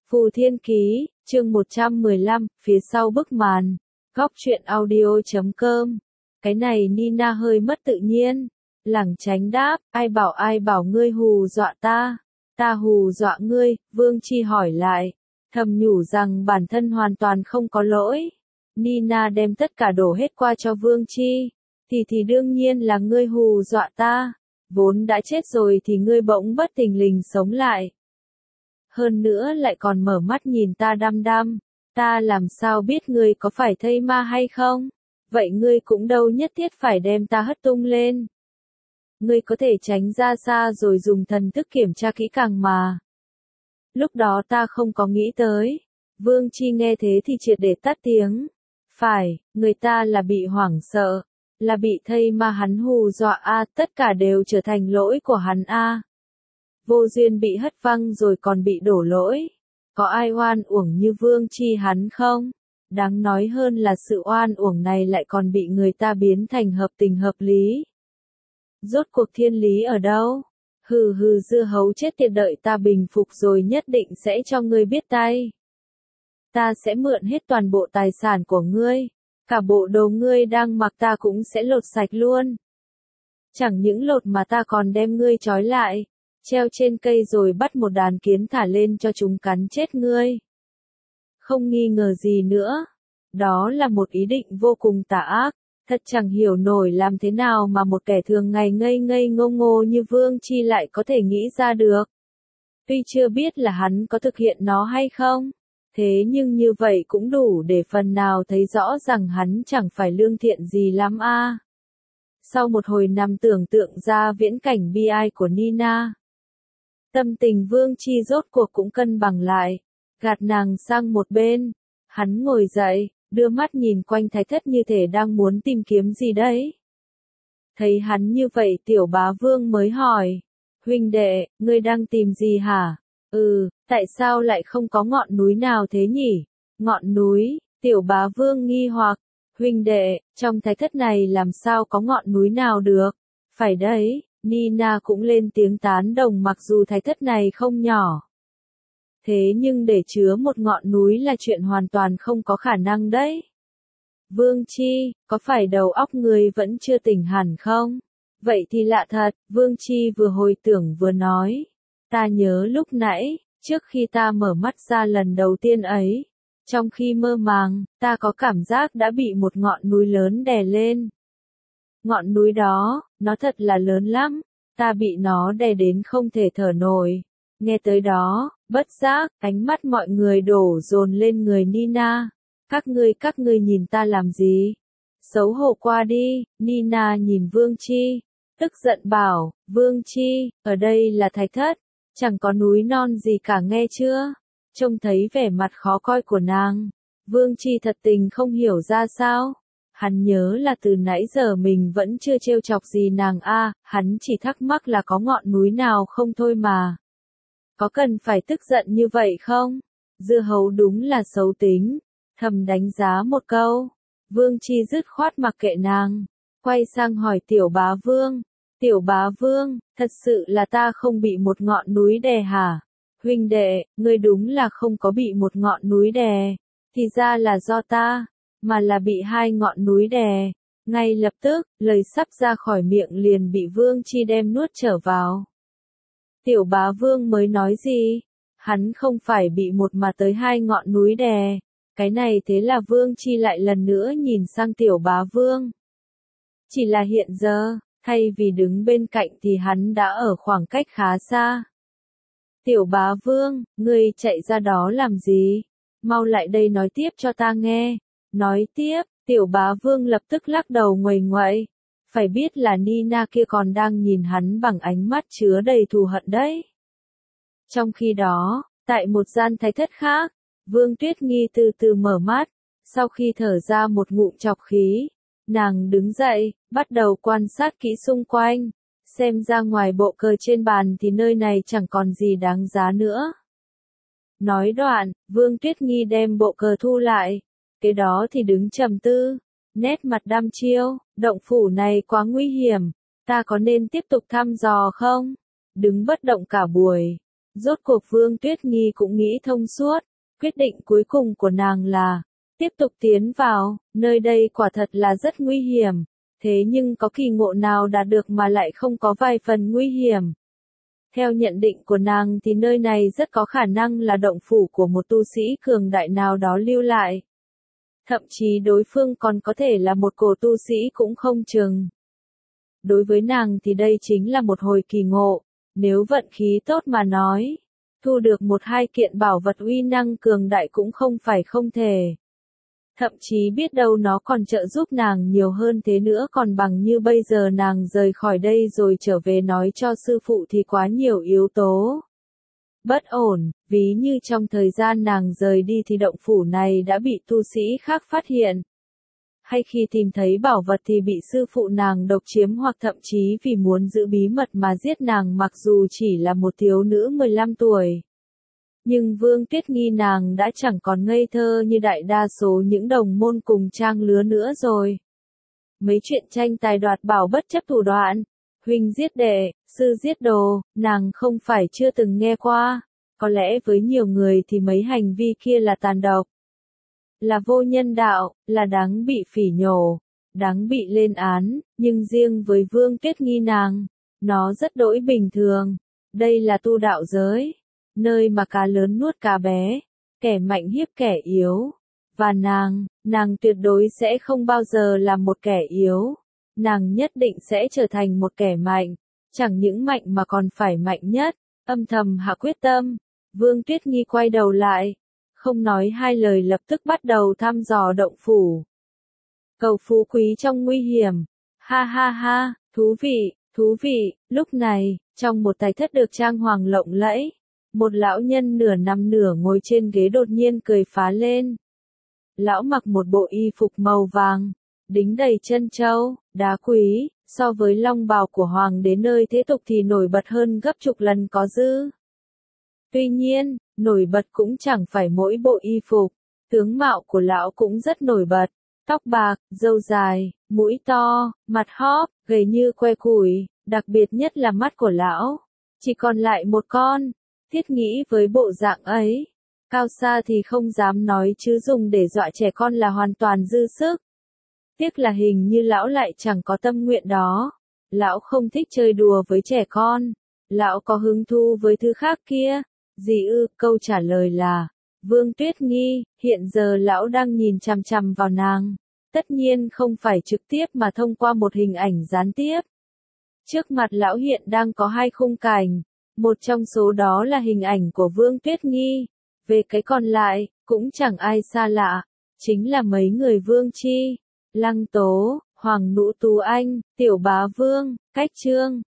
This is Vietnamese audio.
Phù Thiên Ký, chương 115, phía sau bức màn. Góc truyện audio.com. Cái này Nina hơi mất tự nhiên. Lảng tránh đáp, ai bảo ngươi hù dọa ta. Ta hù dọa ngươi, Vương Chi hỏi lại. Thầm nhủ rằng bản thân hoàn toàn không có lỗi. Nina đem tất cả đổ hết qua cho Vương Chi. Thì đương nhiên là ngươi hù dọa ta. Vốn đã chết rồi thì ngươi bỗng bất thình lình sống lại. Hơn nữa lại còn mở mắt nhìn ta đăm đăm. Ta làm sao biết ngươi có phải thây ma hay không? Vậy ngươi cũng đâu nhất thiết phải đem ta hất tung lên. Ngươi có thể tránh ra xa rồi dùng thần thức kiểm tra kỹ càng mà. Lúc đó ta không có nghĩ tới. Vương Chi nghe thế thì triệt để tắt tiếng. Phải, người ta là bị hoảng sợ. Là bị thây ma hắn hù dọa tất cả đều trở thành lỗi của hắn Vô duyên bị hất văng rồi còn bị đổ lỗi. Có ai oan uổng như Vương Chi hắn không? Đáng nói hơn là sự oan uổng này lại còn bị người ta biến thành hợp tình hợp lý. Rốt cuộc thiên lý ở đâu? Hừ dưa hấu chết tiệt, đợi ta bình phục rồi nhất định sẽ cho ngươi biết tay. Ta sẽ mượn hết toàn bộ tài sản của ngươi. Cả bộ đồ ngươi đang mặc ta cũng sẽ lột sạch luôn. Chẳng những lột mà ta còn đem ngươi trói lại, treo trên cây rồi bắt một đàn kiến thả lên cho chúng cắn chết ngươi. Không nghi ngờ gì nữa. Đó là một ý định vô cùng tà ác. Thật chẳng hiểu nổi làm thế nào mà một kẻ thường ngày ngây ngây ngô ngô như Vương Chi lại có thể nghĩ ra được. Tuy chưa biết là hắn có thực hiện nó hay không. Thế nhưng như vậy cũng đủ để phần nào thấy rõ rằng hắn chẳng phải lương thiện gì lắm Sau một hồi nằm tưởng tượng ra viễn cảnh bi ai của Nina, tâm tình Vương Chi rốt cuộc cũng cân bằng lại, gạt nàng sang một bên. Hắn ngồi dậy, đưa mắt nhìn quanh Thái Thất như thể đang muốn tìm kiếm gì đấy. Thấy hắn như vậy Tiểu Bá Vương mới hỏi, huynh đệ, ngươi đang tìm gì hả? Tại sao lại không có ngọn núi nào thế nhỉ? Ngọn núi, Tiểu Bá Vương nghi hoặc, huynh đệ, trong Thái Thất này làm sao có ngọn núi nào được? Phải đấy, Nina cũng lên tiếng tán đồng, mặc dù Thái Thất này không nhỏ. Thế nhưng để chứa một ngọn núi là chuyện hoàn toàn không có khả năng đấy. Vương Chi, có phải đầu óc người vẫn chưa tỉnh hẳn không? Vậy thì lạ thật, Vương Chi vừa hồi tưởng vừa nói. Ta nhớ lúc nãy, trước khi ta mở mắt ra lần đầu tiên ấy, trong khi mơ màng, ta có cảm giác đã bị một ngọn núi lớn đè lên. Ngọn núi đó, nó thật là lớn lắm, ta bị nó đè đến không thể thở nổi. Nghe tới đó, bất giác, ánh mắt mọi người đổ dồn lên người Nina. Các ngươi nhìn ta làm gì? Xấu hổ qua đi. Nina nhìn Vương Chi, tức giận bảo, Vương Chi, ở đây là Thái Thất, chẳng có núi non gì cả nghe chưa? Trông thấy vẻ mặt khó coi của nàng, Vương Chi thật tình không hiểu ra sao. Hắn nhớ là từ nãy giờ mình vẫn chưa trêu chọc gì nàng hắn chỉ thắc mắc là có ngọn núi nào không thôi mà. Có cần phải tức giận như vậy không? Dưa hấu đúng là xấu tính. Thầm đánh giá một câu. Vương Chi dứt khoát mặc kệ nàng. Quay sang hỏi Tiểu Bá Vương. Tiểu Bá Vương, thật sự là ta không bị một ngọn núi đè hả? Huynh đệ, ngươi đúng là không có bị một ngọn núi đè. Thì ra là do ta, mà là bị hai ngọn núi đè. Ngay lập tức, lời sắp ra khỏi miệng liền bị Vương Chi đem nuốt trở vào. Tiểu Bá Vương mới nói gì? Hắn không phải bị một mà tới hai ngọn núi đè. Cái này thế là Vương Chi lại lần nữa nhìn sang Tiểu Bá Vương. Chỉ là hiện giờ, thay vì đứng bên cạnh thì hắn đã ở khoảng cách khá xa. Tiểu Bá Vương, ngươi chạy ra đó làm gì? Mau lại đây nói tiếp cho ta nghe. Nói tiếp, Tiểu Bá Vương lập tức lắc đầu nguầy nguậy. Phải biết là Nina kia còn đang nhìn hắn bằng ánh mắt chứa đầy thù hận đấy. Trong khi đó, tại một gian Thái Thất khác, Vương Tuyết Nghi từ từ mở mắt, sau khi thở ra một ngụm trọc khí, nàng đứng dậy, bắt đầu quan sát kỹ xung quanh, xem ra ngoài bộ cờ trên bàn thì nơi này chẳng còn gì đáng giá nữa. Nói đoạn, Vương Tuyết Nghi đem bộ cờ thu lại, kế đó thì đứng trầm tư, nét mặt đăm chiêu, động phủ này quá nguy hiểm, ta có nên tiếp tục thăm dò không? Đứng bất động cả buổi, Rốt cuộc Vương Tuyết Nghi cũng nghĩ thông suốt, quyết định cuối cùng của nàng là tiếp tục tiến vào, nơi đây quả thật là rất nguy hiểm, thế nhưng có kỳ ngộ nào đạt được mà lại không có vài phần nguy hiểm. Theo nhận định của nàng thì nơi này rất có khả năng là động phủ của một tu sĩ cường đại nào đó lưu lại. Thậm chí đối phương còn có thể là một cổ tu sĩ cũng không chừng. Đối với nàng thì đây chính là một hồi kỳ ngộ, nếu vận khí tốt mà nói, thu được một hai kiện bảo vật uy năng cường đại cũng không phải không thể. Thậm chí biết đâu nó còn trợ giúp nàng nhiều hơn thế nữa, còn bằng như bây giờ nàng rời khỏi đây rồi trở về nói cho sư phụ thì quá nhiều yếu tố bất ổn, ví như trong thời gian nàng rời đi thì động phủ này đã bị tu sĩ khác phát hiện. Hay khi tìm thấy bảo vật thì bị sư phụ nàng độc chiếm, hoặc thậm chí vì muốn giữ bí mật mà giết nàng mặc dù chỉ là một thiếu nữ 15 tuổi. Nhưng Vương Tuyết Nghi nàng đã chẳng còn ngây thơ như đại đa số những đồng môn cùng trang lứa nữa rồi. Mấy chuyện tranh tài đoạt bảo bất chấp thủ đoạn, huynh giết đệ, sư giết đồ, nàng không phải chưa từng nghe qua. Có lẽ với nhiều người thì mấy hành vi kia là tàn độc, là vô nhân đạo, là đáng bị phỉ nhổ, đáng bị lên án, nhưng riêng với Vương Tuyết Nghi nàng, nó rất đỗi bình thường. Đây là tu đạo giới, nơi mà cá lớn nuốt cá bé, kẻ mạnh hiếp kẻ yếu. Và nàng tuyệt đối sẽ không bao giờ là một kẻ yếu. Nàng nhất định sẽ trở thành một kẻ mạnh, chẳng những mạnh mà còn phải mạnh nhất. Âm thầm hạ quyết tâm, Vương Tuyết Nghi quay đầu lại, không nói hai lời lập tức bắt đầu thăm dò động phủ. Cầu phú quý trong nguy hiểm. Ha ha ha, thú vị, lúc này, trong một tài thất được trang hoàng lộng lẫy, một lão nhân nửa nằm nửa ngồi trên ghế đột nhiên cười phá lên. Lão mặc một bộ y phục màu vàng, đính đầy trân châu, đá quý, so với long bào của hoàng đế nơi thế tục thì nổi bật hơn gấp chục lần có dư. Tuy nhiên, nổi bật cũng chẳng phải mỗi bộ y phục, tướng mạo của lão cũng rất nổi bật, tóc bạc, râu dài, mũi to, mặt hóp, gầy như que củi, đặc biệt nhất là mắt của lão, chỉ còn lại một con. Thiết nghĩ với bộ dạng ấy, cao xa thì không dám nói chứ dùng để dọa trẻ con là hoàn toàn dư sức. Tiếc là hình như lão lại chẳng có tâm nguyện đó. Lão không thích chơi đùa với trẻ con. Lão có hứng thú với thứ khác kia. Gì ư? Câu trả lời là Vương Tuyết Nghi. Hiện giờ lão đang nhìn chằm chằm vào nàng. Tất nhiên không phải trực tiếp mà thông qua một hình ảnh gián tiếp. Trước mặt lão hiện đang có hai khung cảnh. Một trong số đó là hình ảnh của Vương Tuyết Nghi. Về cái còn lại, cũng chẳng ai xa lạ. Chính là mấy người Vương Chi, Lăng Tố, Hoàng Nũ Tú Anh, Tiểu Bá Vương, Cách Trương,